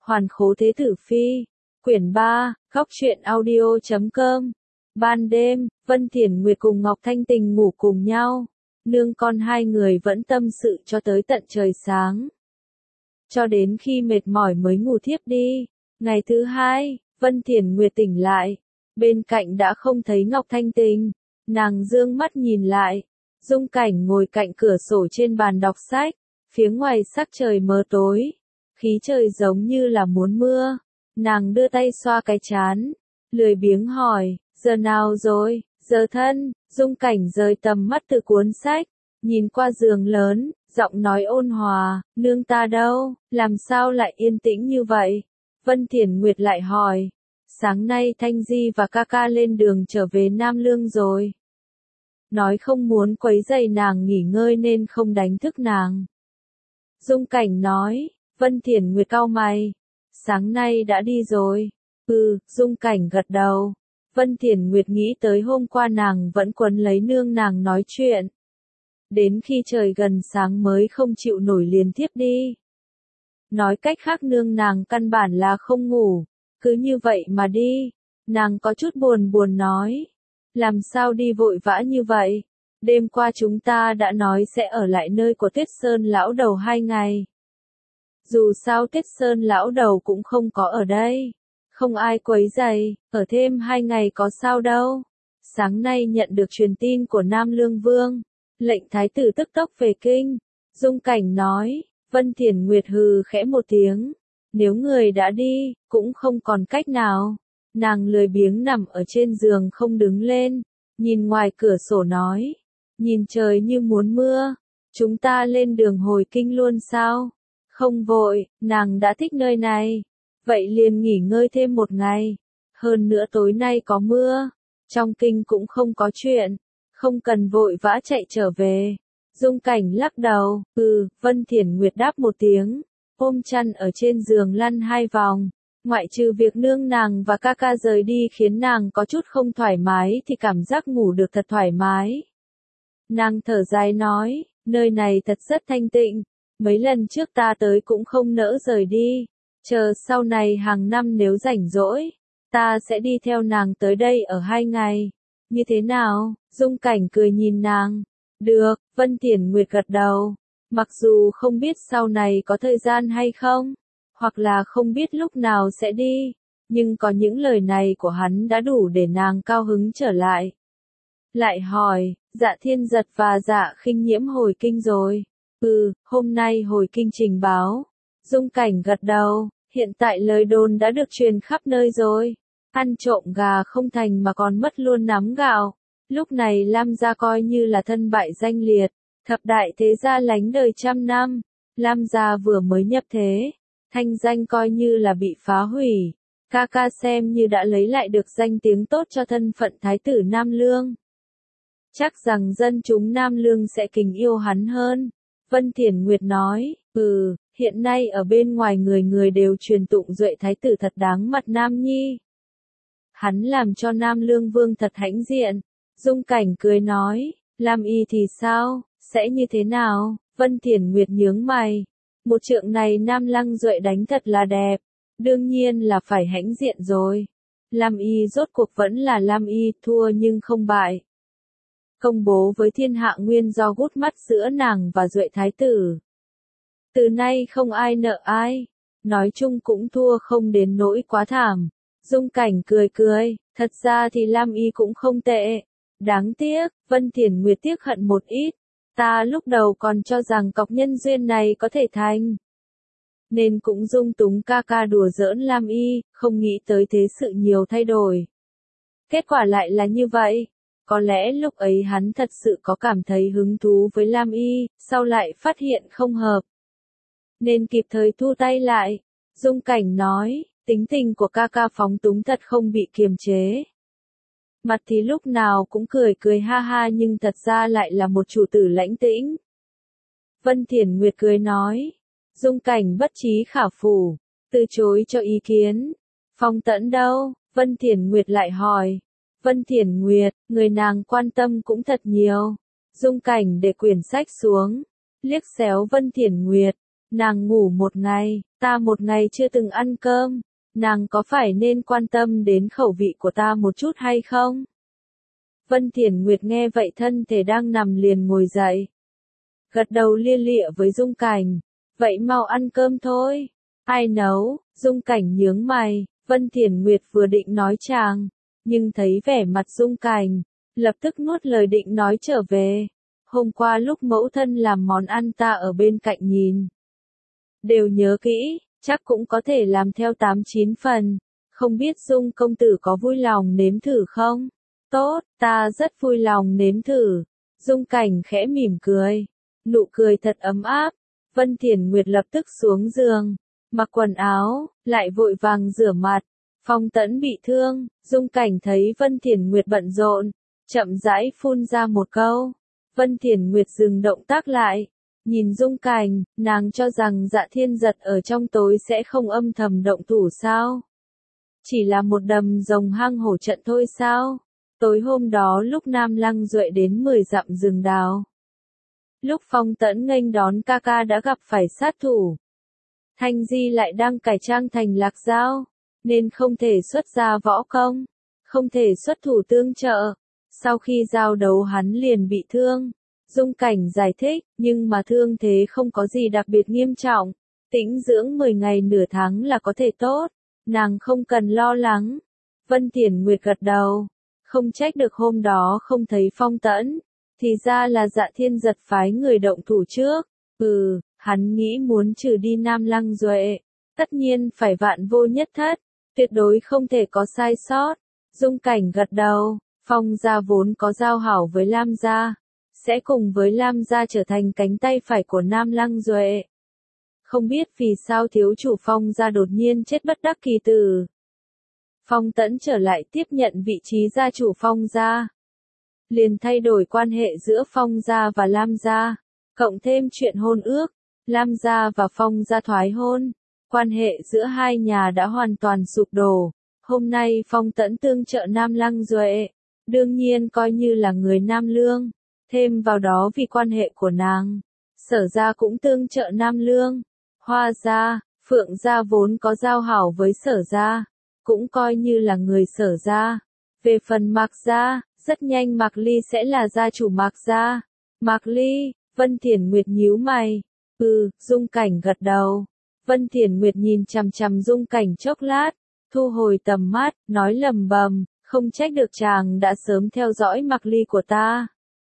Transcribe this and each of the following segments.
Hoàn khố thế tử phi. Quyển 3, góc truyện audio.com. Ban đêm, Vân Thiển Nguyệt cùng Ngọc Thanh Tình ngủ cùng nhau. Nương con hai người vẫn tâm sự cho tới tận trời sáng. Cho đến khi mệt mỏi mới ngủ thiếp đi. Ngày thứ hai, Vân Thiển Nguyệt tỉnh lại. Bên cạnh đã không thấy Ngọc Thanh Tình. Nàng dương mắt nhìn lại. Dung Cảnh ngồi cạnh cửa sổ trên bàn đọc sách. Phía ngoài sắc trời mờ tối. Khí trời giống như là muốn mưa. Nàng đưa tay xoa cái trán. Lười biếng hỏi, giờ nào rồi? Giờ thân. Dung Cảnh rời tầm mắt từ cuốn sách. Nhìn qua giường lớn, giọng nói ôn hòa, nương ta đâu, làm sao lại yên tĩnh như vậy? Vân Thiển Nguyệt lại hỏi, sáng nay Thanh Di và ca ca lên đường trở về Nam Lương rồi. Nói không muốn quấy rầy nàng nghỉ ngơi nên không đánh thức nàng. Dung Cảnh nói, Vân Thiển Nguyệt cau mày, sáng nay đã đi rồi. Dung Cảnh gật đầu. Vân Thiển Nguyệt nghĩ tới hôm qua nàng vẫn quấn lấy nương nàng nói chuyện. Đến khi trời gần sáng mới không chịu nổi liền thiếp đi. Nói cách khác nương nàng căn bản là không ngủ, cứ như vậy mà đi. Nàng có chút buồn nói, làm sao đi vội vã như vậy? Đêm qua chúng ta đã nói sẽ ở lại nơi của Tiết Sơn lão đầu 2 ngày. Dù sao Tiết Sơn lão đầu cũng không có ở đây, không ai quấy rầy, ở thêm 2 ngày có sao đâu. Sáng nay nhận được truyền tin của Nam Lương Vương, lệnh thái tử tức tốc về kinh. Dung Cảnh nói, Vân Thiển Nguyệt hừ khẽ một tiếng. Nếu người đã đi, cũng không còn cách nào. Nàng lười biếng nằm ở trên giường không đứng lên. Nhìn ngoài cửa sổ nói, nhìn trời như muốn mưa. Chúng ta lên đường hồi kinh luôn sao? Không vội, nàng đã thích nơi này. Vậy liền nghỉ ngơi thêm 1 ngày. Hơn nữa tối nay có mưa. Trong kinh cũng không có chuyện. Không cần vội vã chạy trở về. Dung Cảnh lắc đầu, Vân Thiển Nguyệt đáp một tiếng, ôm chăn ở trên giường lăn 2 vòng. Ngoại trừ việc nương nàng và ca ca rời đi khiến nàng có chút không thoải mái thì cảm giác ngủ được thật thoải mái. Nàng thở dài nói, nơi này thật rất thanh tịnh, mấy lần trước ta tới cũng không nỡ rời đi. Chờ sau này hàng năm nếu rảnh rỗi, ta sẽ đi theo nàng tới đây ở 2 ngày. Như thế nào? Dung Cảnh cười nhìn nàng. Được, Vân Thiển Nguyệt gật đầu. Mặc dù không biết sau này có thời gian hay không, hoặc là không biết lúc nào sẽ đi, nhưng có những lời này của hắn đã đủ để nàng cao hứng trở lại. Lại hỏi, Dạ Thiên Giật và Dạ Khinh Nhiễm hồi kinh rồi? Hôm nay hồi kinh trình báo. Dung Cảnh gật đầu, hiện tại lời đồn đã được truyền khắp nơi rồi. Ăn trộm gà không thành mà còn mất luôn nắm gạo. Lúc này Lam gia coi như là thân bại danh liệt, thập đại thế gia lánh đời trăm năm. Lam gia vừa mới nhập thế, thanh danh coi như là bị phá hủy. Ca ca xem như đã lấy lại được danh tiếng tốt cho thân phận thái tử Nam Lương. Chắc rằng dân chúng Nam Lương sẽ kính yêu hắn hơn. Vân Thiển Nguyệt nói, hiện nay ở bên ngoài người người đều truyền tụng Duệ thái tử thật đáng mặt Nam Nhi. Hắn làm cho Nam Lương Vương thật hãnh diện. Dung Cảnh cười nói, Lam Y thì sao, sẽ như thế nào? Vân Thiển Nguyệt nhướng mày. Một trượng này Nam Lăng Duệ đánh thật là đẹp. Đương nhiên là phải hãnh diện rồi. Lam Y rốt cuộc vẫn là Lam Y, thua nhưng không bại. Công bố với thiên hạ nguyên do gút mắt giữa nàng và Duệ thái tử. Từ nay không ai nợ ai. Nói chung cũng thua không đến nỗi quá thảm. Dung Cảnh cười, thật ra thì Lam Y cũng không tệ. Đáng tiếc, Vân Thiển Nguyệt tiếc hận một ít. Ta lúc đầu còn cho rằng cọc nhân duyên này có thể thành. Nên cũng dung túng ca ca đùa giỡn Lam Y, không nghĩ tới thế sự nhiều thay đổi. Kết quả lại là như vậy. Có lẽ lúc ấy hắn thật sự có cảm thấy hứng thú với Lam Y, sau lại phát hiện không hợp. Nên kịp thời thu tay lại. Dung Cảnh nói, tính tình của ca ca phóng túng thật không bị kiềm chế. Mặt thì lúc nào cũng cười ha ha nhưng thật ra lại là một chủ tử lãnh tĩnh. Vân Thiển Nguyệt cười nói, Dung Cảnh bất trí khả phủ, từ chối cho ý kiến. Phong Tẫn đâu? Vân Thiển Nguyệt lại hỏi. Vân Thiển Nguyệt, người nàng quan tâm cũng thật nhiều. Dung Cảnh để quyển sách xuống, liếc xéo Vân Thiển Nguyệt, Nàng ngủ một ngày, ta một ngày chưa từng ăn cơm, nàng có phải nên quan tâm đến khẩu vị của ta một chút hay không? Vân Thiển Nguyệt nghe vậy thân thể đang nằm liền ngồi dậy. Gật đầu lia lịa với Dung Cảnh, vậy mau ăn cơm thôi. Ai nấu? Dung Cảnh nhướng mày, Vân Thiển Nguyệt vừa định nói chàng, nhưng thấy vẻ mặt Dung Cảnh, lập tức nuốt lời định nói trở về. Hôm qua lúc mẫu thân làm món ăn ta ở bên cạnh nhìn. Đều nhớ kỹ, chắc cũng có thể làm theo 8-9 phần, không biết Dung công tử có vui lòng nếm thử không? Tốt, ta rất vui lòng nếm thử. Dung Cảnh khẽ mỉm cười, nụ cười thật ấm áp. Vân Thiển Nguyệt lập tức xuống giường, mặc quần áo, lại vội vàng rửa mặt. Phong Tẫn bị thương, Dung Cảnh thấy Vân Thiển Nguyệt bận rộn, chậm rãi phun ra một câu. Vân Thiển Nguyệt dừng động tác lại, nhìn Dung Cảnh, nàng cho rằng Dạ Thiên Giật ở trong tối sẽ không âm thầm động thủ sao? Chỉ là một đầm rồng hang hổ trận thôi sao? Tối hôm đó lúc Nam Lăng Duệ đến 10 dặm rừng đào. Lúc Phong Tẫn nghênh đón ca ca đã gặp phải sát thủ. Thanh Di lại đang cải trang thành Lạc Dao, nên không thể xuất ra võ công, không thể xuất thủ tương trợ. Sau khi giao đấu hắn liền bị thương. Dung Cảnh giải thích, nhưng mà thương thế không có gì đặc biệt nghiêm trọng, tĩnh dưỡng 10 ngày nửa tháng là có thể tốt, nàng không cần lo lắng. Vân Thiển Nguyệt gật đầu, không trách được hôm đó không thấy Phong Tẫn, thì ra là Dạ Thiên Giật phái người động thủ trước. Hắn nghĩ muốn trừ đi Nam Lăng Duệ, tất nhiên phải vạn vô nhất thất, tuyệt đối không thể có sai sót. Dung Cảnh gật đầu, Phong gia vốn có giao hảo với Lam gia, sẽ cùng với Lam gia trở thành cánh tay phải của Nam Lăng Duệ. Không biết vì sao thiếu chủ Phong gia đột nhiên chết bất đắc kỳ tử. Phong Tẫn trở lại tiếp nhận vị trí gia chủ Phong gia, liền thay đổi quan hệ giữa Phong gia và Lam gia, cộng thêm chuyện hôn ước, Lam gia và Phong gia thoái hôn, quan hệ giữa hai nhà đã hoàn toàn sụp đổ. Hôm nay Phong Tẫn tương trợ Nam Lăng Duệ, đương nhiên coi như là người Nam Lương, thêm vào đó vì quan hệ của nàng, Sở gia cũng tương trợ Nam Lương. Hoa gia, Phượng gia vốn có giao hảo với Sở gia, cũng coi như là người Sở gia. Về phần Mạc gia, rất nhanh Mạc Ly sẽ là gia chủ Mạc gia. Mạc Ly, Vân Thiển Nguyệt nhíu mày. Dung Cảnh gật đầu. Vân Thiển Nguyệt nhìn chằm chằm Dung Cảnh chốc lát, thu hồi tầm mắt, nói lầm bầm, không trách được chàng đã sớm theo dõi Mạc Ly của ta.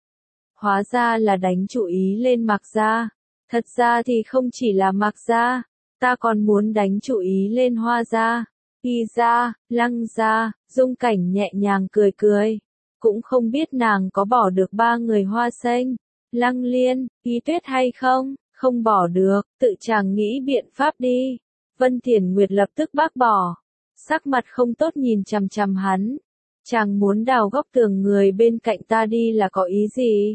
Hóa ra là đánh chủ ý lên Mạc gia. Thật ra thì không chỉ là Mạc gia, ta còn muốn đánh chủ ý lên Hoa gia, Y gia, Lăng gia. Dung Cảnh nhẹ nhàng cười cười, cũng không biết nàng có bỏ được 3 người Hoa Xanh, Lăng Liên, Y Tuyết hay không. Không bỏ được, tự chàng nghĩ biện pháp đi. Vân Thiển Nguyệt lập tức bác bỏ, sắc mặt không tốt nhìn chằm chằm hắn. Chàng muốn đào góc tường người bên cạnh ta đi là có ý gì?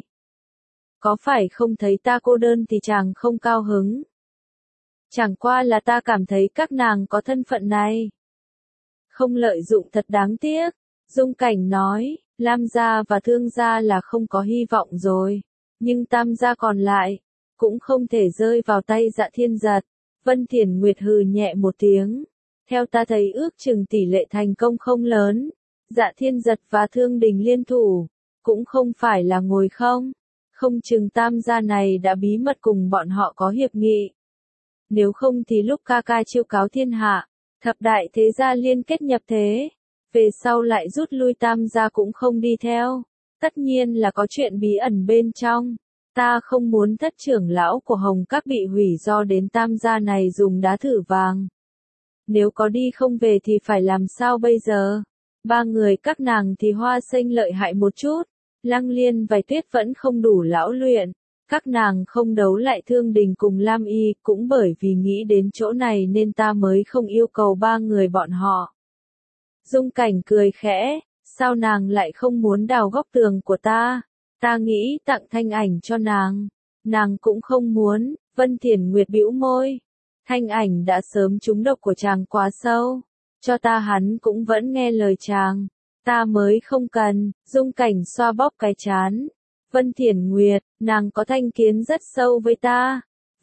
Có phải không thấy ta cô đơn thì chàng không cao hứng? Chẳng qua là ta cảm thấy các nàng có thân phận này không lợi dụng thật đáng tiếc. Dung Cảnh nói, Lam gia và Thương gia là không có hy vọng rồi, nhưng Tam gia còn lại cũng không thể rơi vào tay Dạ Thiên Giật. Vân Thiển Nguyệt hừ nhẹ một tiếng. Theo ta thấy ước chừng tỷ lệ thành công không lớn. Dạ Thiên Giật và Thương Đình liên thủ, cũng không phải là ngồi không. Không chừng Tam gia này đã bí mật cùng bọn họ có hiệp nghị. Nếu không thì lúc ca ca chiêu cáo thiên hạ, thập đại thế gia liên kết nhập thế, về sau lại rút lui Tam gia cũng không đi theo. Tất nhiên là có chuyện bí ẩn bên trong. Ta không muốn thất trưởng lão của Hồng Các bị hủy do đến Tam gia này dùng đá thử vàng. Nếu có đi không về thì phải làm sao bây giờ? 3 người các nàng thì Hoa Xanh lợi hại một chút, Lăng Liên và Tuyết vẫn không đủ lão luyện. Các nàng không đấu lại Thương Đình cùng Lam Y, cũng bởi vì nghĩ đến chỗ này nên ta mới không yêu cầu 3 người bọn họ. Dung Cảnh cười khẽ, sao nàng lại không muốn đào góc tường của ta? Ta nghĩ tặng Thanh Ảnh cho nàng cũng không muốn. Vân Thiển Nguyệt bĩu môi. Thanh Ảnh đã sớm trúng độc của chàng quá sâu, cho ta hắn cũng vẫn nghe lời chàng, ta mới không cần. Dung Cảnh xoa bóp cái trán. Vân Thiển Nguyệt, nàng có thành kiến rất sâu với ta.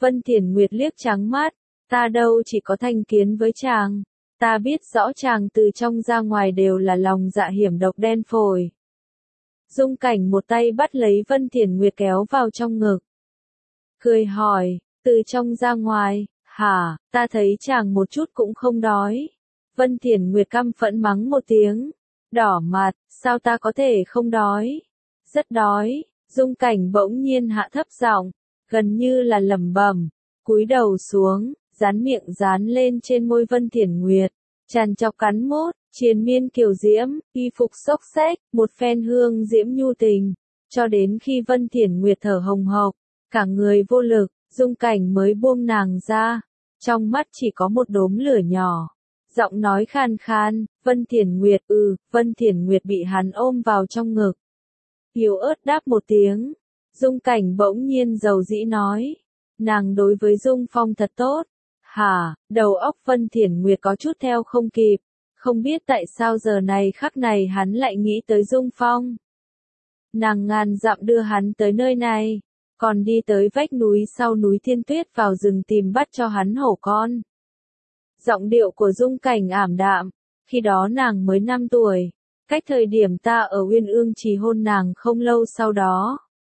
Vân Thiển Nguyệt liếc trắng mắt, ta đâu chỉ có thành kiến với chàng, ta biết rõ chàng từ trong ra ngoài đều là lòng dạ hiểm độc đen phổi. Dung Cảnh một tay bắt lấy Vân Thiển Nguyệt kéo vào trong ngực. Cười hỏi, từ trong ra ngoài, hả, ta thấy chàng một chút cũng không đói. Vân Thiển Nguyệt căm phẫn mắng một tiếng, đỏ mặt, sao ta có thể không đói? Rất đói. Dung Cảnh bỗng nhiên hạ thấp giọng, gần như là lẩm bẩm, cúi đầu xuống, dán miệng dán lên trên môi Vân Thiển Nguyệt, tràn chọc cắn mốt, triền miên kiều diễm, y phục xốc xếch, một phen hương diễm nhu tình, cho đến khi Vân Thiển Nguyệt thở hồng hộc, cả người vô lực, Dung Cảnh mới buông nàng ra, trong mắt chỉ có một đốm lửa nhỏ. Giọng nói khan khan, Vân Thiển Nguyệt, Vân Thiển Nguyệt bị hắn ôm vào trong ngực. Yếu ớt đáp một tiếng, Dung Cảnh bỗng nhiên dầu dĩ nói, nàng đối với Dung Phong thật tốt. Hả, đầu óc Vân Thiển Nguyệt có chút theo không kịp, không biết tại sao giờ này khắc này hắn lại nghĩ tới Dung Phong. Nàng ngàn dặm đưa hắn tới nơi này, còn đi tới vách núi sau núi Thiên Tuyết vào rừng tìm bắt cho hắn hổ con. Giọng điệu của Dung Cảnh ảm đạm, khi đó nàng mới 5 tuổi, cách thời điểm ta ở Uyên Ương Trì hôn nàng không lâu sau đó.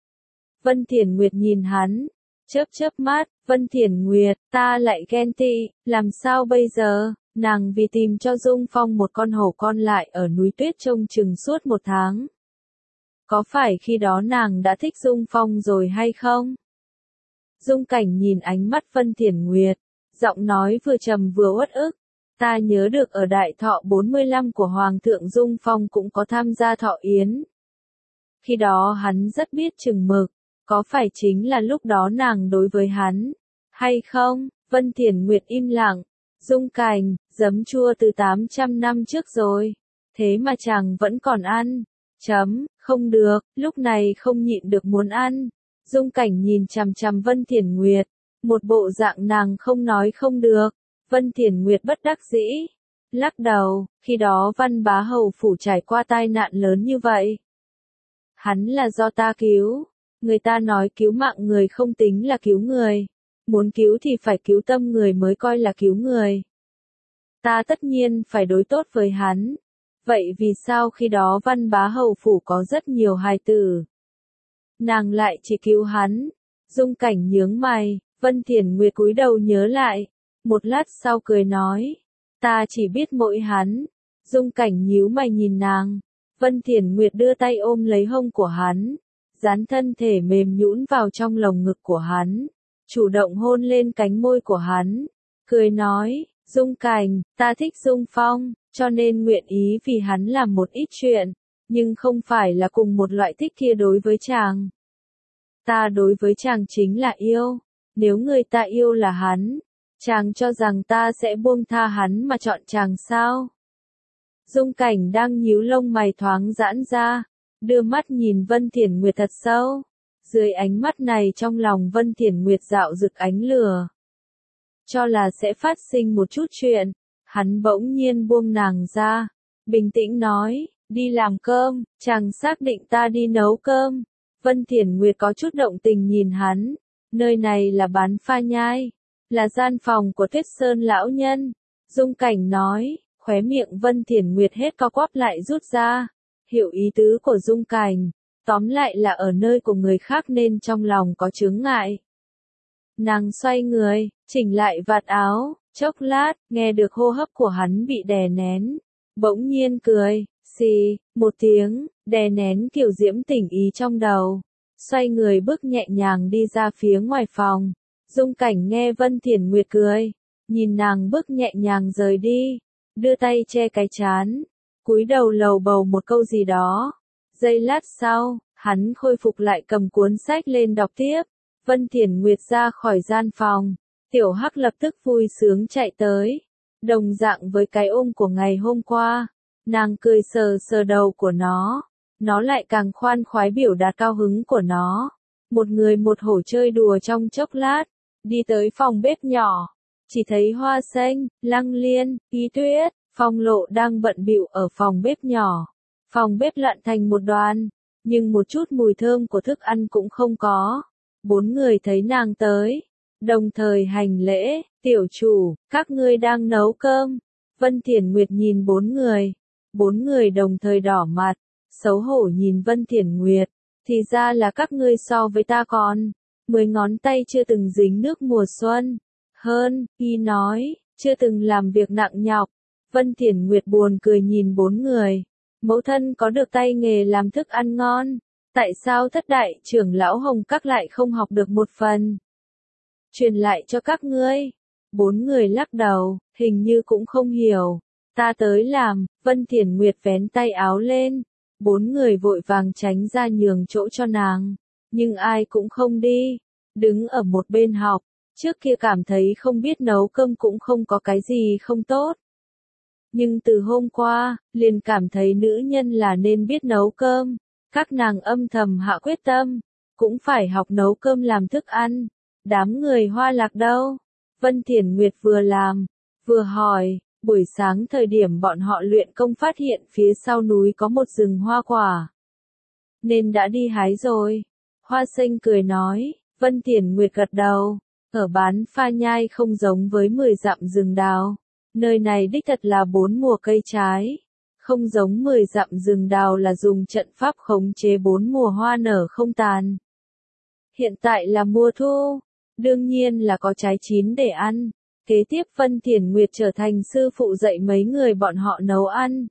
Vân Thiển Nguyệt nhìn hắn, chớp chớp mắt, Vân Thiển Nguyệt, ta lại ghen tị, làm sao bây giờ? Nàng vì tìm cho Dung Phong một con hổ con lại ở núi tuyết trông chừng suốt 1 tháng. Có phải khi đó nàng đã thích Dung Phong rồi hay không? Dung Cảnh nhìn ánh mắt Vân Thiển Nguyệt, giọng nói vừa trầm vừa uất ức. Ta nhớ được ở đại thọ 45 của Hoàng thượng Dung Phong cũng có tham gia thọ yến. Khi đó hắn rất biết chừng mực, có phải chính là lúc đó nàng đối với hắn, hay không? Vân Thiển Nguyệt im lặng, Dung Cảnh, giấm chua từ 800 năm trước rồi, thế mà chàng vẫn còn ăn. Không được, lúc này không nhịn được muốn ăn. Dung Cảnh nhìn chằm chằm Vân Thiển Nguyệt, một bộ dạng nàng không nói không được. Vân Thiển Nguyệt bất đắc dĩ, lắc đầu, khi đó Văn Bá Hầu phủ trải qua tai nạn lớn như vậy. Hắn là do ta cứu, người ta nói cứu mạng người không tính là cứu người, muốn cứu thì phải cứu tâm người mới coi là cứu người. Ta tất nhiên phải đối tốt với hắn, vậy vì sao khi đó Văn Bá Hầu phủ có rất nhiều hài tử? Nàng lại chỉ cứu hắn. Dung Cảnh nhướng mày, Vân Thiển Nguyệt cúi đầu nhớ lại. Một lát sau cười nói, ta chỉ biết mỗi hắn. Dung Cảnh nhíu mày nhìn nàng. Vân Thiển Nguyệt đưa tay ôm lấy hông của hắn, dán thân thể mềm nhũn vào trong lồng ngực của hắn, chủ động hôn lên cánh môi của hắn, cười nói, Dung Cảnh, ta thích Dung Phong, cho nên nguyện ý vì hắn làm một ít chuyện, nhưng không phải là cùng một loại thích kia đối với chàng. Ta đối với chàng chính là yêu, nếu người ta yêu là hắn, chàng cho rằng ta sẽ buông tha hắn mà chọn chàng sao? Dung Cảnh đang nhíu lông mày thoáng giãn ra, đưa mắt nhìn Vân Thiển Nguyệt thật sâu. Dưới ánh mắt này trong lòng Vân Thiển Nguyệt dạo rực ánh lửa. Cho là sẽ phát sinh một chút chuyện, hắn bỗng nhiên buông nàng ra, bình tĩnh nói, đi làm cơm, chàng xác định ta đi nấu cơm. Vân Thiển Nguyệt có chút động tình nhìn hắn, nơi này là bán pha nhai, là gian phòng của Tuyết Sơn lão nhân. Dung Cảnh nói, khóe miệng Vân Thiển Nguyệt hết co quắp lại rút ra, hiểu ý tứ của Dung Cảnh, tóm lại là ở nơi của người khác nên trong lòng có chướng ngại. Nàng xoay người, chỉnh lại vạt áo, chốc lát, nghe được hô hấp của hắn bị đè nén, bỗng nhiên cười, xì, một tiếng, đè nén kiểu diễm tình ý trong đầu, xoay người bước nhẹ nhàng đi ra phía ngoài phòng. Dung Cảnh nghe Vân Thiển Nguyệt cười, nhìn nàng bước nhẹ nhàng rời đi, đưa tay che cái trán, cúi đầu lầu bầu một câu gì đó. Giây lát sau, hắn khôi phục lại cầm cuốn sách lên đọc tiếp. Vân Thiển Nguyệt ra khỏi gian phòng, Tiểu Hắc lập tức vui sướng chạy tới, đồng dạng với cái ôm của ngày hôm qua, nàng cười sờ sờ đầu của nó lại càng khoan khoái biểu đạt cao hứng của nó. Một người một hổ chơi đùa trong chốc lát, đi tới phòng bếp nhỏ, chỉ thấy Hoa Xanh, Lăng Liên, Y Tuyết, Phong Lộ đang bận bịu ở phòng bếp nhỏ. Phòng bếp lặn thành một đoàn, nhưng một chút mùi thơm của thức ăn cũng không có. 4 người thấy nàng tới, đồng thời hành lễ, tiểu chủ, các ngươi đang nấu cơm. Vân Thiển Nguyệt nhìn bốn người đồng thời đỏ mặt, xấu hổ nhìn Vân Thiển Nguyệt, thì ra là các ngươi so với ta còn, 10 ngón tay chưa từng dính nước mùa xuân. Hơn, y nói, chưa từng làm việc nặng nhọc. Vân Thiển Nguyệt buồn cười nhìn bốn người, mẫu thân có được tay nghề làm thức ăn ngon, tại sao thất đại trưởng lão Hồng Các lại không học được một phần? Truyền lại cho các ngươi. Bốn người lắc đầu, hình như cũng không hiểu. Ta tới làm, Vân Thiển Nguyệt vén tay áo lên. Bốn người vội vàng tránh ra nhường chỗ cho nàng. Nhưng ai cũng không đi. Đứng ở một bên học. Trước kia cảm thấy không biết nấu cơm cũng không có cái gì không tốt. Nhưng từ hôm qua, liền cảm thấy nữ nhân là nên biết nấu cơm. Các nàng âm thầm hạ quyết tâm. Cũng phải học nấu cơm làm thức ăn. Đám người Hoa Lạc đâu? Vân Thiển Nguyệt vừa làm, vừa hỏi, buổi sáng thời điểm bọn họ luyện công phát hiện phía sau núi có một rừng hoa quả. Nên đã đi hái rồi. Hoa Sinh cười nói, Vân Thiển Nguyệt gật đầu, ở bán pha nhai không giống với 10 dặm rừng đào. Nơi này đích thật là 4 mùa cây trái. Không giống 10 dặm rừng đào là dùng trận pháp khống chế 4 mùa hoa nở không tàn. Hiện tại là mùa thu. Đương nhiên là có trái chín để ăn. Kế tiếp Vân Thiển Nguyệt trở thành sư phụ dạy mấy người bọn họ nấu ăn.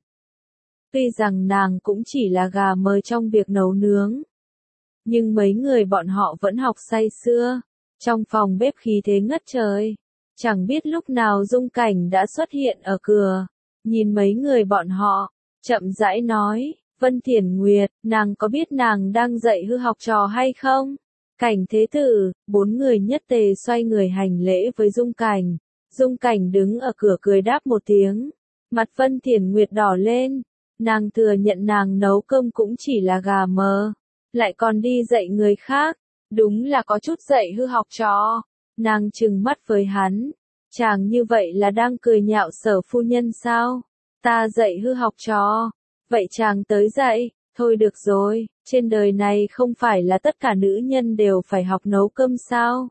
Tuy rằng nàng cũng chỉ là gà mờ trong việc nấu nướng. Nhưng mấy người bọn họ vẫn học say sưa. Trong phòng bếp khí thế ngất trời. Chẳng biết lúc nào Dung Cảnh đã xuất hiện ở cửa. Nhìn mấy người bọn họ, chậm rãi nói, Vân Thiển Nguyệt, nàng có biết nàng đang dạy hư học trò hay không? Cảnh Thế Tử, bốn người nhất tề xoay người hành lễ với Dung Cảnh. Dung Cảnh đứng ở cửa cười đáp một tiếng. Mặt Vân Thiển Nguyệt đỏ lên. Nàng thừa nhận nàng nấu cơm cũng chỉ là gà mờ. Lại còn đi dạy người khác. Đúng là có chút dạy hư học trò. Nàng trừng mắt với hắn. Chàng như vậy là đang cười nhạo Sở phu nhân sao? Ta dạy hư học trò. Vậy chàng tới dạy. Thôi được rồi, trên đời này không phải là tất cả nữ nhân đều phải học nấu cơm sao?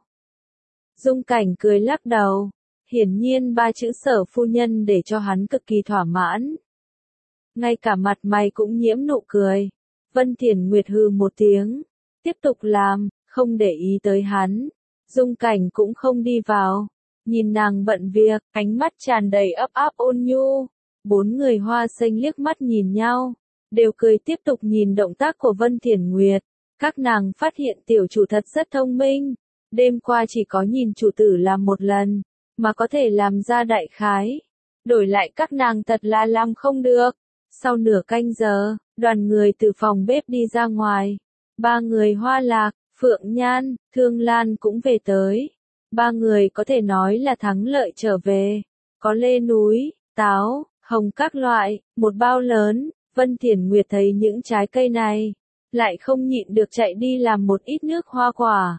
Dung Cảnh cười lắc đầu. Hiển nhiên ba chữ Sở phu nhân để cho hắn cực kỳ thỏa mãn. Ngay cả mặt mày cũng nhiễm nụ cười. Vân Thiển Nguyệt hừ một tiếng. Tiếp tục làm, không để ý tới hắn. Dung Cảnh cũng không đi vào. Nhìn nàng bận việc, ánh mắt tràn đầy ấp áp ôn nhu. Bốn người Hoa Sinh liếc mắt nhìn nhau. Đều cười tiếp tục nhìn động tác của Vân Thiển Nguyệt. Các nàng phát hiện tiểu chủ thật rất thông minh. Đêm qua chỉ có nhìn chủ tử làm một lần, mà có thể làm ra đại khái. Đổi lại các nàng thật là làm không được. Sau nửa canh giờ, đoàn người từ phòng bếp đi ra ngoài. Ba người Hoa Lạc, Phượng Nhan, Thương Lan cũng về tới. Ba người có thể nói là thắng lợi trở về. Có lê núi, táo, hồng các loại, một bao lớn. Vân Thiển Nguyệt thấy những trái cây này, lại không nhịn được chạy đi làm một ít nước hoa quả.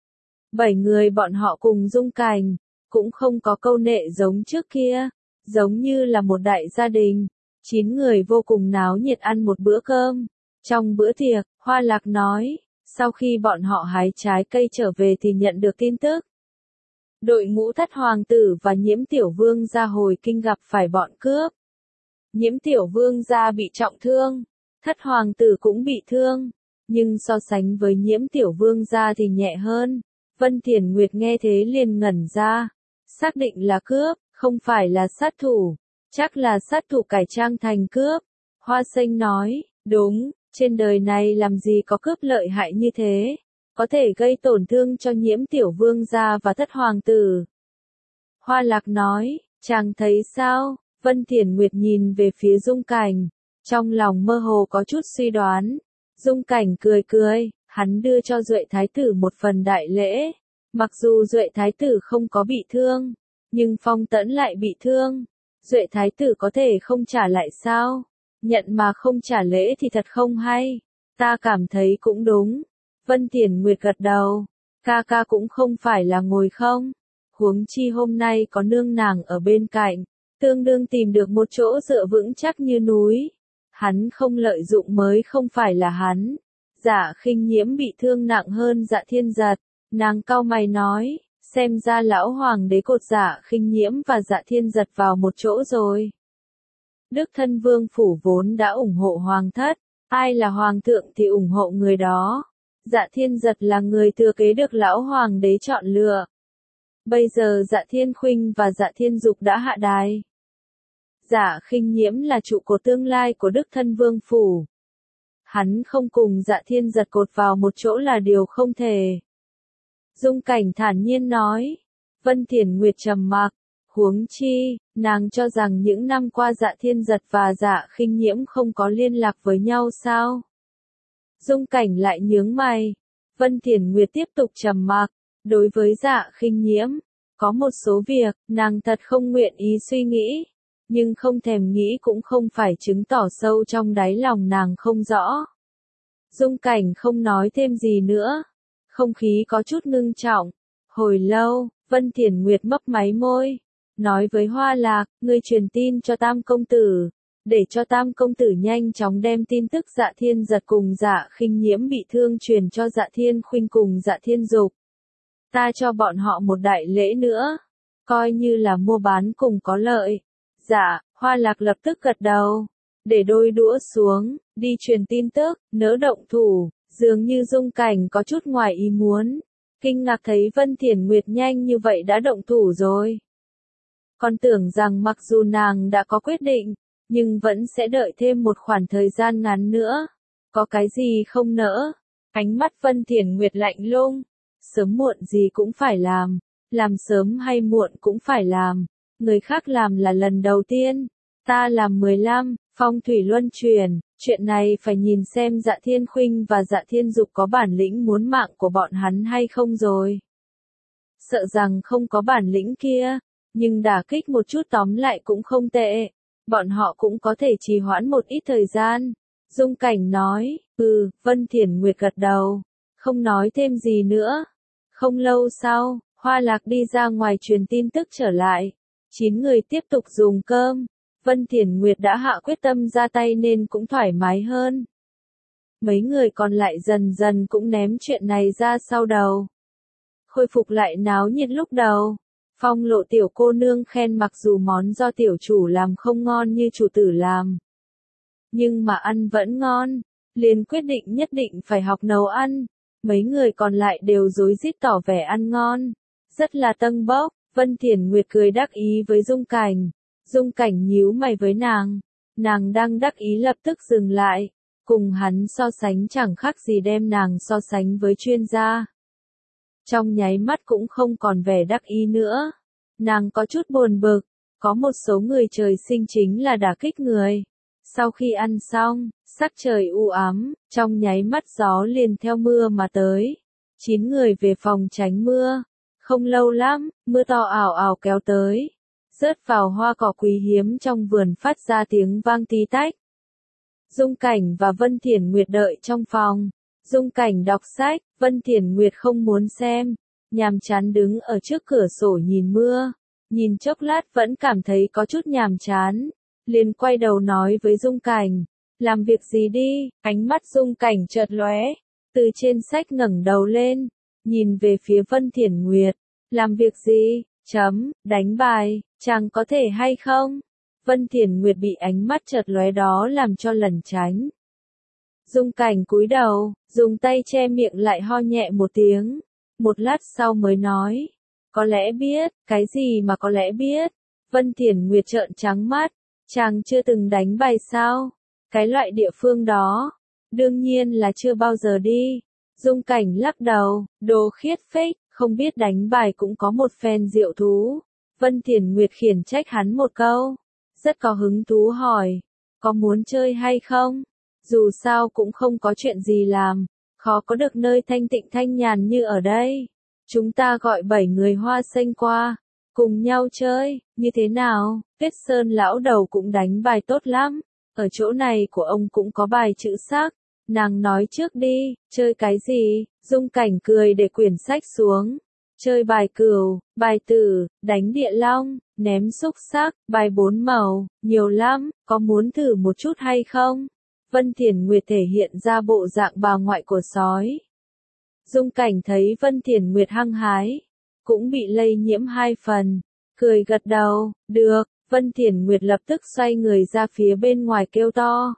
7 người bọn họ cùng Dung Cảnh, cũng không có câu nệ giống trước kia, giống như là một đại gia đình. 9 người vô cùng náo nhiệt ăn một bữa cơm. Trong bữa tiệc, Hoa Lạc nói, sau khi bọn họ hái trái cây trở về thì nhận được tin tức. Đội ngũ Thất Hoàng tử và Nhiễm Tiểu Vương gia hồi kinh gặp phải bọn cướp. Nhiễm Tiểu Vương gia bị trọng thương, Thất Hoàng tử cũng bị thương, nhưng so sánh với Nhiễm Tiểu Vương gia thì nhẹ hơn. Vân Thiển Nguyệt nghe thế liền ngẩn ra, xác định là cướp, không phải là sát thủ, chắc là sát thủ cải trang thành cướp. Hoa Sinh nói, đúng, trên đời này làm gì có cướp lợi hại như thế, có thể gây tổn thương cho Nhiễm Tiểu Vương gia và Thất Hoàng tử. Hoa Lạc nói, chàng thấy sao? Vân Thiển Nguyệt nhìn về phía Dung Cảnh, trong lòng mơ hồ có chút suy đoán. Dung Cảnh cười cười, hắn đưa cho Duệ Thái tử một phần đại lễ. Mặc dù Duệ Thái tử không có bị thương, nhưng Phong Tẫn lại bị thương. Duệ Thái tử có thể không trả lại sao? Nhận mà không trả lễ thì thật không hay. Ta cảm thấy cũng đúng. Vân Thiển Nguyệt gật đầu. Ca ca cũng không phải là ngồi không. Huống chi hôm nay có nương nàng ở bên cạnh. Tương đương tìm được một chỗ dựa vững chắc như núi. Hắn không lợi dụng mới không phải là hắn. Dạ Khinh Nhiễm bị thương nặng hơn Dạ Thiên Giật. Nàng cau mày nói, Xem ra lão hoàng đế cột Dạ Khinh Nhiễm và Dạ Thiên Giật vào một chỗ rồi. Đức thân vương phủ vốn đã ủng hộ hoàng thất, ai là hoàng thượng thì ủng hộ người đó. Dạ Thiên Giật là người thừa kế được lão hoàng đế chọn lựa. Bây giờ Dạ Thiên Khuynh và Dạ Thiên Dục đã hạ đài. Dạ Khinh Nhiễm là trụ cột tương lai của Đức thân vương phủ. Hắn không cùng Dạ Thiên Giật cột vào một chỗ là điều không thể. Dung Cảnh thản nhiên nói. Vân Thiển Nguyệt trầm mặc. Huống chi, nàng cho rằng những năm qua Dạ Thiên Giật và Dạ Khinh Nhiễm không có liên lạc với nhau sao? Dung Cảnh lại nhướng mày. Vân Thiển Nguyệt tiếp tục trầm mặc. Đối với Dạ Khinh Nhiễm, có một số việc, nàng thật không nguyện ý suy nghĩ. Nhưng không thèm nghĩ cũng không phải chứng tỏ sâu trong đáy lòng nàng không rõ. Dung Cảnh không nói thêm gì nữa. Không khí có chút ngưng trọng. Hồi lâu, Vân Thiển Nguyệt mấp máy môi. Nói với Hoa Lạc, ngươi truyền tin cho Tam công tử. Để cho Tam công tử nhanh chóng đem tin tức Dạ Thiên Giật cùng Dạ Khinh Nhiễm bị thương truyền cho Dạ Thiên Khuynh cùng Dạ Thiên Dục. Ta cho bọn họ một đại lễ nữa. Coi như là mua bán cùng có lợi. Dạ, Hoa Lạc lập tức gật đầu. Để đôi đũa xuống, đi truyền tin tức, nỡ động thủ. Dường như Dung Cảnh có chút ngoài ý muốn. Kinh ngạc thấy Vân Thiển Nguyệt nhanh như vậy đã động thủ rồi. Còn tưởng rằng mặc dù nàng đã có quyết định, nhưng vẫn sẽ đợi thêm một khoảng thời gian ngắn nữa. Có cái gì không nỡ? Ánh mắt Vân Thiển Nguyệt lạnh lùng. Sớm muộn gì cũng phải làm sớm hay muộn cũng phải làm. Người khác làm là lần đầu tiên, ta làm 15, phong thủy luân chuyển, chuyện này phải nhìn xem Dạ Thiên Khuynh và Dạ Thiên Dục có bản lĩnh muốn mạng của bọn hắn hay không rồi. Sợ rằng không có bản lĩnh kia, nhưng đả kích một chút tóm lại cũng không tệ, bọn họ cũng có thể trì hoãn một ít thời gian. Dung Cảnh nói, Vân Thiển Nguyệt gật đầu, không nói thêm gì nữa. Không lâu sau, Hoa Lạc đi ra ngoài truyền tin tức trở lại. 9 người tiếp tục dùng cơm. Vân Thiển Nguyệt đã hạ quyết tâm ra tay nên cũng thoải mái hơn. Mấy người còn lại dần dần cũng ném chuyện này ra sau đầu. Khôi phục lại náo nhiệt lúc đầu. Phong Lộ tiểu cô nương khen mặc dù món do tiểu chủ làm không ngon như chủ tử làm, nhưng mà ăn vẫn ngon. Liền quyết định nhất định phải học nấu ăn. Mấy người còn lại đều rối rít tỏ vẻ ăn ngon. Rất là tâng bốc. Vân Thiển Nguyệt cười đắc ý với Dung Cảnh. Dung Cảnh nhíu mày với nàng. Nàng đang đắc ý lập tức dừng lại. Cùng hắn so sánh chẳng khác gì đem nàng so sánh với chuyên gia. Trong nháy mắt cũng không còn vẻ đắc ý nữa. Nàng có chút buồn bực. Có một số người trời sinh chính là đả kích người. Sau khi ăn xong, sắc trời u ám, trong nháy mắt gió liền theo mưa mà tới. 9 người về phòng tránh mưa. Không lâu lắm, mưa to ảo ảo kéo tới. Rớt vào hoa cỏ quý hiếm trong vườn phát ra tiếng vang tí tách. Dung Cảnh và Vân Thiển Nguyệt đợi trong phòng. Dung Cảnh đọc sách, Vân Thiển Nguyệt không muốn xem. Nhàm chán đứng ở trước cửa sổ nhìn mưa. Nhìn chốc lát vẫn cảm thấy có chút nhàm chán. Liền quay đầu nói với Dung Cảnh. Làm việc gì đi, ánh mắt Dung Cảnh chợt lóe. Từ trên sách ngẩng đầu lên. Nhìn về phía Vân Thiển Nguyệt. Làm việc gì? Đánh bài, chàng có thể hay không? Vân Thiển Nguyệt bị ánh mắt chợt lóe đó làm cho lẩn tránh. Dung Cảnh cúi đầu, dùng tay che miệng lại ho nhẹ một tiếng. Một lát sau mới nói. Có lẽ biết, cái gì mà có lẽ biết? Vân Thiển Nguyệt trợn trắng mắt. Chàng chưa từng đánh bài sao? Cái loại địa phương đó. Đương nhiên là chưa bao giờ đi. Dung Cảnh lắc đầu, đồ khiết phích, không biết đánh bài cũng có một phen diệu thú. Vân Thiển Nguyệt khiển trách hắn một câu. Rất có hứng thú hỏi, có muốn chơi hay không? Dù sao cũng không có chuyện gì làm, khó có được nơi thanh tịnh thanh nhàn như ở đây. Chúng ta gọi 7 người hoa xanh qua, cùng nhau chơi, như thế nào? Tuyết Sơn lão đầu cũng đánh bài tốt lắm, ở chỗ này của ông cũng có bài chữ sắc. Nàng nói trước đi, chơi cái gì? Dung Cảnh cười để quyển sách xuống. Chơi bài cừu, bài tử, đánh địa long, ném xúc xắc, bài 4 màu, nhiều lắm, có muốn thử một chút hay không? Vân Thiển Nguyệt thể hiện ra bộ dạng bà ngoại của sói. Dung Cảnh thấy Vân Thiển Nguyệt hăng hái, cũng bị lây nhiễm 2 phần, cười gật đầu, được, Vân Thiển Nguyệt lập tức xoay người ra phía bên ngoài kêu to.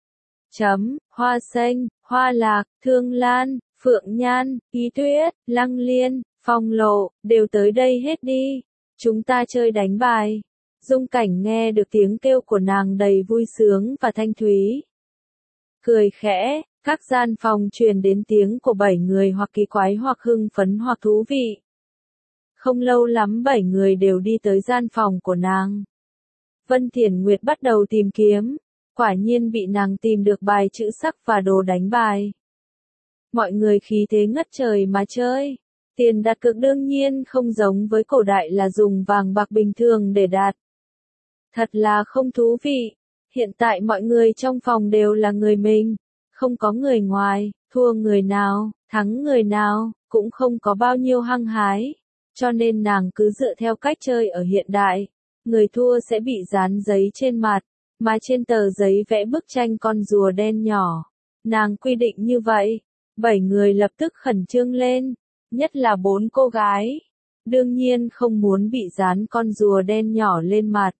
Hoa Xanh, Hoa Lạc, Thương Lan, Phượng Nhan, Ý Tuyết, Lăng Liên, Phong Lộ, đều tới đây hết đi, chúng ta chơi đánh bài. Dung Cảnh nghe được tiếng kêu của nàng đầy vui sướng và thanh thúy. Cười khẽ, các gian phòng truyền đến tiếng của 7 người hoặc kỳ quái hoặc hưng phấn hoặc thú vị. Không lâu lắm 7 người đều đi tới gian phòng của nàng. Vân Thiển Nguyệt bắt đầu tìm kiếm, quả nhiên bị nàng tìm được bài chữ sắc và đồ đánh bài. Mọi người khí thế ngất trời mà chơi. Tiền đặt cược đương nhiên không giống với cổ đại là dùng vàng bạc bình thường để đặt. Thật là không thú vị. Hiện tại mọi người trong phòng đều là người mình, không có người ngoài, thua người nào, thắng người nào, cũng không có bao nhiêu hăng hái. Cho nên nàng cứ dựa theo cách chơi ở hiện đại. Người thua sẽ bị dán giấy trên mặt, mà trên tờ giấy vẽ bức tranh con rùa đen nhỏ. Nàng quy định như vậy. 7 người lập tức khẩn trương lên, nhất là 4 cô gái. Đương nhiên không muốn bị dán con rùa đen nhỏ lên mặt.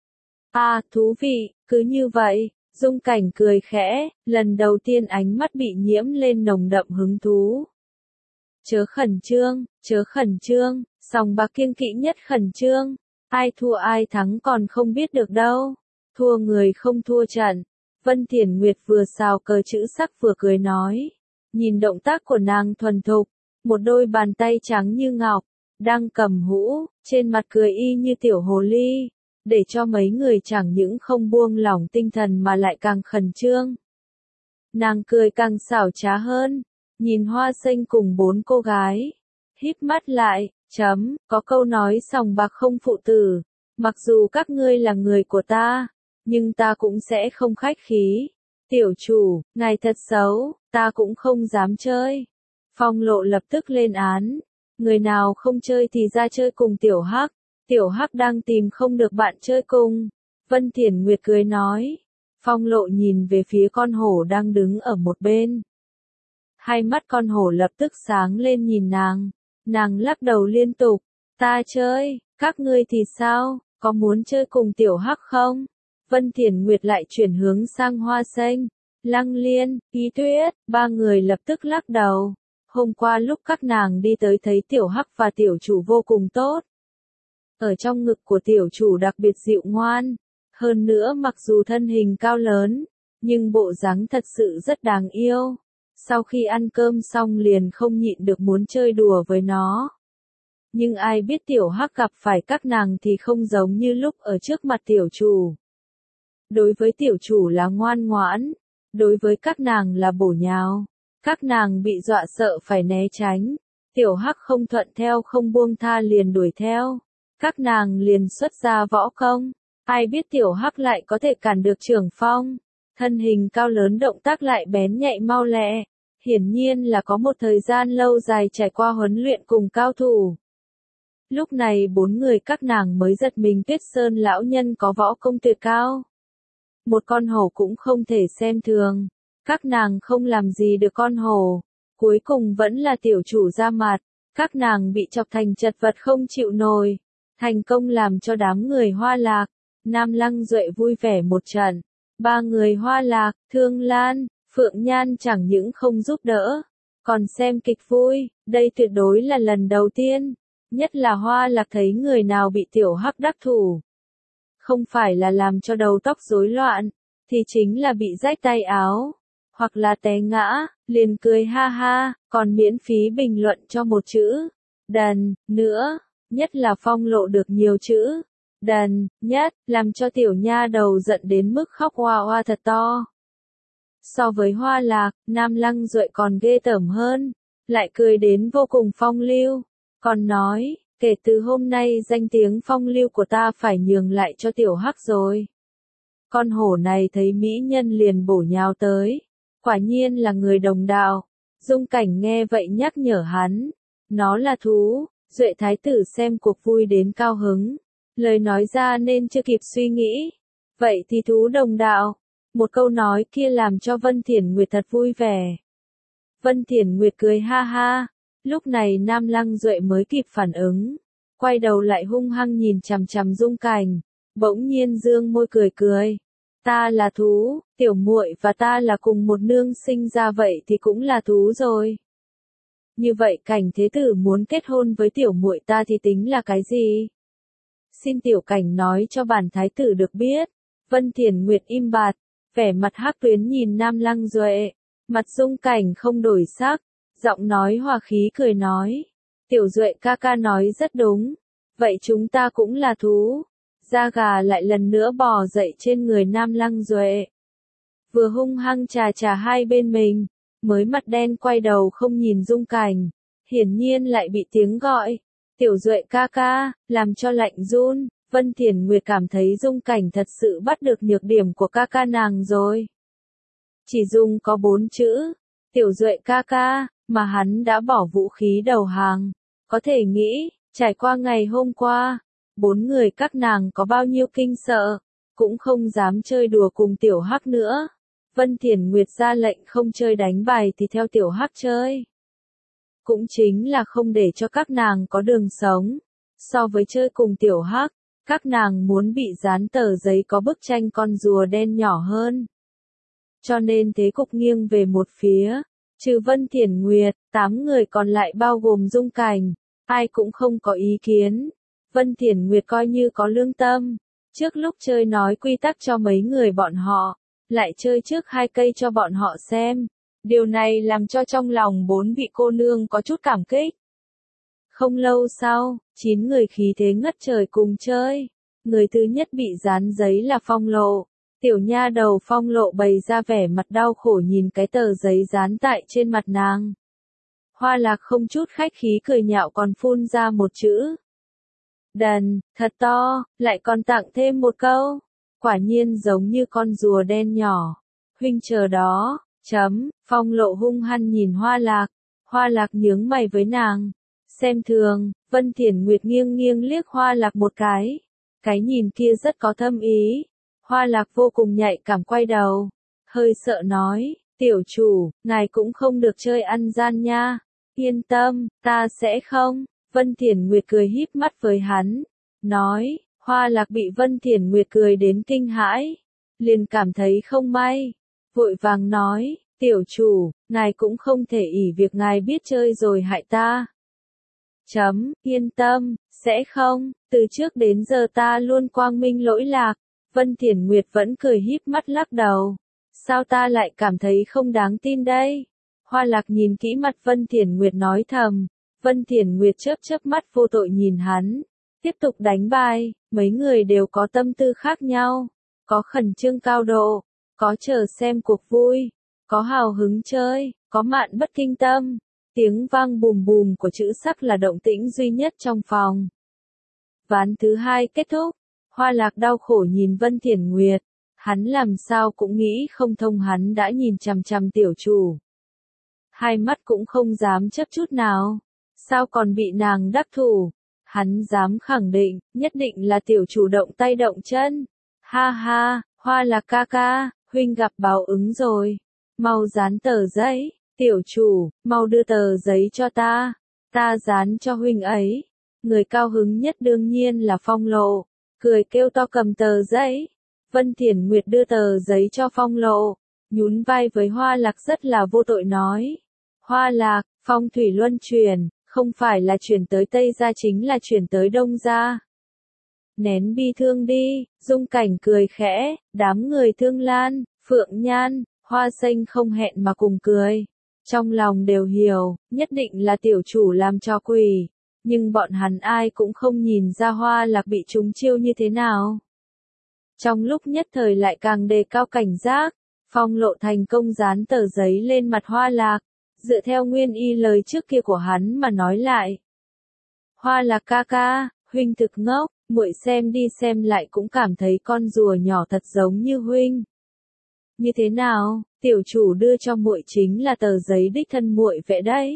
Thú vị, cứ như vậy, Dung Cảnh cười khẽ, lần đầu tiên ánh mắt bị nhiễm lên nồng đậm hứng thú. Chớ khẩn trương, sòng bạc kiêng kỵ nhất khẩn trương, ai thua ai thắng còn không biết được đâu, thua người không thua trận. Vân Thiển Nguyệt vừa xào cờ chữ sắc vừa cười nói, nhìn động tác của nàng thuần thục, một đôi bàn tay trắng như ngọc, đang cầm hũ, trên mặt cười y như tiểu hồ ly, để cho mấy người chẳng những không buông lỏng tinh thần mà lại càng khẩn trương. Nàng cười càng xảo trá hơn, nhìn Hoa Xanh cùng 4 cô gái, híp mắt lại, có câu nói sòng bạc không phụ tử, mặc dù các ngươi là người của ta, nhưng ta cũng sẽ không khách khí. Tiểu chủ, ngài thật xấu, ta cũng không dám chơi. Phong Lộ lập tức lên án, người nào không chơi thì ra chơi cùng Tiểu Hắc. Tiểu Hắc đang tìm không được bạn chơi cùng. Vân Thiển Nguyệt cười nói. Phong Lộ nhìn về phía con hổ đang đứng ở một bên. Hai mắt con hổ lập tức sáng lên nhìn nàng. Nàng lắc đầu liên tục. Ta chơi, các ngươi thì sao, có muốn chơi cùng Tiểu Hắc không? Vân Thiển Nguyệt lại chuyển hướng sang Hoa Xanh, Lăng Liên, Ý Tuyết, 3 người lập tức lắc đầu. Hôm qua lúc các nàng đi tới thấy Tiểu Hắc và Tiểu chủ vô cùng tốt. Ở trong ngực của Tiểu chủ đặc biệt dịu ngoan, hơn nữa mặc dù thân hình cao lớn, nhưng bộ dáng thật sự rất đáng yêu. Sau khi ăn cơm xong liền không nhịn được muốn chơi đùa với nó. Nhưng ai biết Tiểu Hắc gặp phải các nàng thì không giống như lúc ở trước mặt Tiểu chủ. Đối với Tiểu chủ là ngoan ngoãn, đối với các nàng là bổ nhào. Các nàng bị dọa sợ phải né tránh. Tiểu Hắc không thuận theo không buông tha liền đuổi theo. Các nàng liền xuất ra võ công. Ai biết Tiểu Hắc lại có thể cản được Trưởng Phong. Thân hình cao lớn động tác lại bén nhạy mau lẹ. Hiển nhiên là có một thời gian lâu dài trải qua huấn luyện cùng cao thủ. Lúc này 4 người các nàng mới giật mình Tuyết Sơn lão nhân có võ công tuyệt cao. Một con hổ cũng không thể xem thường. Các nàng không làm gì được con hổ. Cuối cùng vẫn là Tiểu chủ ra mặt. Các nàng bị chọc thành chật vật không chịu nổi. Thành công làm cho đám người Hoa Lạc, Nam Lăng Duệ vui vẻ một trận. 3 người Hoa Lạc, Thương Lan, Phượng Nhan chẳng những không giúp đỡ, còn xem kịch vui. Đây tuyệt đối là lần đầu tiên. Nhất là Hoa Lạc thấy người nào bị Tiểu Hắc đắc thủ. Không phải là làm cho đầu tóc rối loạn, thì chính là bị rách tay áo. Hoặc là té ngã, liền cười ha ha, còn miễn phí bình luận cho một chữ đần nữa, nhất là Phong Lộ được nhiều chữ đần nhất, làm cho tiểu nha đầu giận đến mức khóc oa oa thật to. So với Hoa Lạc, Nam Lăng Duệ còn ghê tởm hơn, lại cười đến vô cùng phong lưu, còn nói, kể từ hôm nay danh tiếng phong lưu của ta phải nhường lại cho Tiểu Hắc rồi. Con hổ này thấy mỹ nhân liền bổ nhào tới. Quả nhiên là người đồng đạo. Dung Cảnh nghe vậy nhắc nhở hắn. Nó là thú. Duệ thái tử xem cuộc vui đến cao hứng. Lời nói ra nên chưa kịp suy nghĩ. Vậy thì thú đồng đạo. Một câu nói kia làm cho Vân Thiển Nguyệt thật vui vẻ. Vân Thiển Nguyệt cười ha ha. Lúc này Nam Lăng Duệ mới kịp phản ứng, quay đầu lại hung hăng nhìn chằm chằm Dung Cảnh, bỗng nhiên dương môi cười cười. Ta là thú, tiểu muội và ta là cùng một nương sinh ra vậy thì cũng là thú rồi. Như vậy Cảnh thế tử muốn kết hôn với tiểu muội ta thì tính là cái gì? Xin tiểu Cảnh nói cho bản thái tử được biết. Vân Thiển Nguyệt im bặt, vẻ mặt hắc tuyến nhìn Nam Lăng Duệ, mặt Dung Cảnh không đổi sắc, giọng nói hòa khí cười nói. Tiểu Duệ ca ca nói rất đúng, vậy chúng ta cũng là thú. Da gà lại lần nữa bò dậy trên người Nam Lăng Duệ. Vừa hung hăng chà hai bên mình, mới mặt đen quay đầu không nhìn Dung Cảnh, hiển nhiên lại bị tiếng gọi. Tiểu Duệ ca ca, làm cho lạnh run. Vân Thiển Nguyệt cảm thấy Dung Cảnh thật sự bắt được nhược điểm của ca ca nàng rồi. Chỉ dùng có 4 chữ, Tiểu Duệ ca ca, mà hắn đã bỏ vũ khí đầu hàng. Có thể nghĩ, trải qua ngày hôm qua, 4 người các nàng có bao nhiêu kinh sợ, cũng không dám chơi đùa cùng Tiểu Hắc nữa. Vân Thiển Nguyệt ra lệnh không chơi đánh bài thì theo Tiểu Hắc chơi. Cũng chính là không để cho các nàng có đường sống. So với chơi cùng Tiểu Hắc, các nàng muốn bị dán tờ giấy có bức tranh con rùa đen nhỏ hơn. Cho nên thế cục nghiêng về một phía, trừ Vân Thiển Nguyệt, 8 người còn lại bao gồm Dung Cảnh, ai cũng không có ý kiến. Vân Thiển Nguyệt coi như có lương tâm, trước lúc chơi nói quy tắc cho mấy người bọn họ, lại chơi trước 2 cây cho bọn họ xem. Điều này làm cho trong lòng 4 vị cô nương có chút cảm kích. Không lâu sau, 9 người khí thế ngất trời cùng chơi. Người thứ nhất bị dán giấy là Phong Lộ. Tiểu nha đầu Phong Lộ bày ra vẻ mặt đau khổ nhìn cái tờ giấy dán tại trên mặt nàng. Hoa Lạc không chút khách khí cười nhạo còn phun ra một chữ. Đần, thật to, lại còn tặng thêm một câu. Quả nhiên giống như con rùa đen nhỏ. Huynh chờ đó, Phong Lộ hung hăng nhìn Hoa Lạc. Hoa Lạc nhướng mày với nàng. Xem thường, Vân Thiển Nguyệt nghiêng nghiêng liếc Hoa Lạc một cái. Cái nhìn kia rất có thâm ý. Hoa Lạc vô cùng nhạy cảm quay đầu. Hơi sợ nói, tiểu chủ, ngài cũng không được chơi ăn gian nha. Yên tâm, ta sẽ không. Vân Thiển Nguyệt cười híp mắt với hắn. Nói, Hoa Lạc bị Vân Thiển Nguyệt cười đến kinh hãi. Liền cảm thấy không may. Vội vàng nói, tiểu chủ, ngài cũng không thể ỷ việc ngài biết chơi rồi hại ta. Yên tâm, sẽ không, từ trước đến giờ ta luôn quang minh lỗi lạc. Vân Thiển Nguyệt vẫn cười híp mắt lắc đầu. Sao ta lại cảm thấy không đáng tin đây? Hoa Lạc nhìn kỹ mặt Vân Thiển Nguyệt nói thầm. Vân Thiển Nguyệt chớp mắt vô tội nhìn hắn. Tiếp tục đánh bài, mấy người đều có tâm tư khác nhau. Có khẩn trương cao độ, có chờ xem cuộc vui, có hào hứng chơi, có mạn bất kinh tâm. Tiếng vang bùm bùm của chữ sắc là động tĩnh duy nhất trong phòng. Ván thứ 2 kết thúc, Hoa Lạc đau khổ nhìn Vân Thiển Nguyệt, hắn làm sao cũng nghĩ không thông hắn đã nhìn chằm chằm tiểu chủ. Hai mắt cũng không dám chấp chút nào, sao còn bị nàng đắc thủ, hắn dám khẳng định, nhất định là tiểu chủ động tay động chân. Ha ha, Hoa Lạc ca ca, huynh gặp báo ứng rồi, mau dán tờ giấy. Tiểu chủ, mau đưa tờ giấy cho ta dán cho huynh ấy. Người cao hứng nhất đương nhiên là Phong Lộ, cười kêu to cầm tờ giấy. Vân Thiển Nguyệt đưa tờ giấy cho Phong Lộ, nhún vai với Hoa Lạc rất là vô tội nói. Hoa Lạc, phong thủy luân chuyển, không phải là chuyển tới Tây gia chính là chuyển tới Đông gia. Nén bi thương đi, Dung Cảnh cười khẽ, đám người Thương Lan, Phượng Nhan, Hoa Xanh không hẹn mà cùng cười. Trong lòng đều hiểu, nhất định là tiểu chủ làm cho quỷ, nhưng bọn hắn ai cũng không nhìn ra Hoa Lạc bị trúng chiêu như thế nào. Trong lúc nhất thời lại càng đề cao cảnh giác, Phong Lộ thành công dán tờ giấy lên mặt Hoa Lạc, dựa theo nguyên y lời trước kia của hắn mà nói lại. Hoa Lạc ca ca, huynh thực ngốc, muội xem đi xem lại cũng cảm thấy con rùa nhỏ thật giống như huynh. Như thế nào, tiểu chủ đưa cho muội chính là tờ giấy đích thân muội vẽ đấy.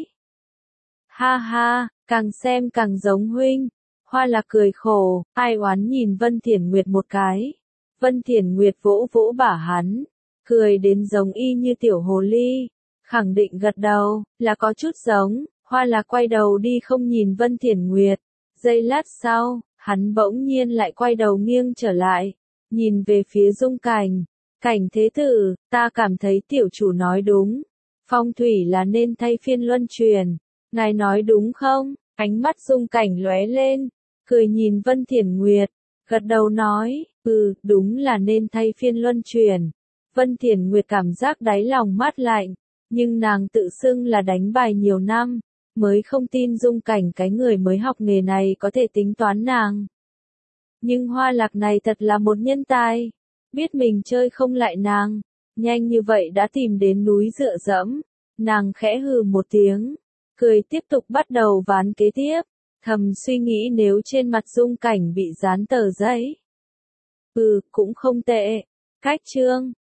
Ha ha, càng xem càng giống huynh. Hoa Lạc cười khổ, ai oán nhìn Vân Thiển Nguyệt một cái. Vân Thiển Nguyệt vỗ vỗ bả hắn, cười đến giống y như tiểu hồ ly, khẳng định gật đầu, là có chút giống. Hoa Lạc quay đầu đi không nhìn Vân Thiển Nguyệt. Giây lát sau, hắn bỗng nhiên lại quay đầu nghiêng trở lại, nhìn về phía Dung Cảnh. Cảnh thế tử, ta cảm thấy tiểu chủ nói đúng. Phong thủy là nên thay phiên luân chuyển. Ngài nói đúng không? Ánh mắt Dung Cảnh lóe lên, cười nhìn Vân Thiển Nguyệt, gật đầu nói, đúng là nên thay phiên luân chuyển. Vân Thiển Nguyệt cảm giác đáy lòng mát lạnh, nhưng nàng tự xưng là đánh bài nhiều năm, mới không tin Dung Cảnh cái người mới học nghề này có thể tính toán nàng. Nhưng Hoa Lạc này thật là một nhân tài, biết mình chơi không lại nàng, nhanh như vậy đã tìm đến núi dựa dẫm. Nàng khẽ hừ một tiếng, cười tiếp tục bắt đầu ván kế tiếp, thầm suy nghĩ nếu trên mặt Dung Cảnh bị dán tờ giấy. Cũng không tệ. Cách chương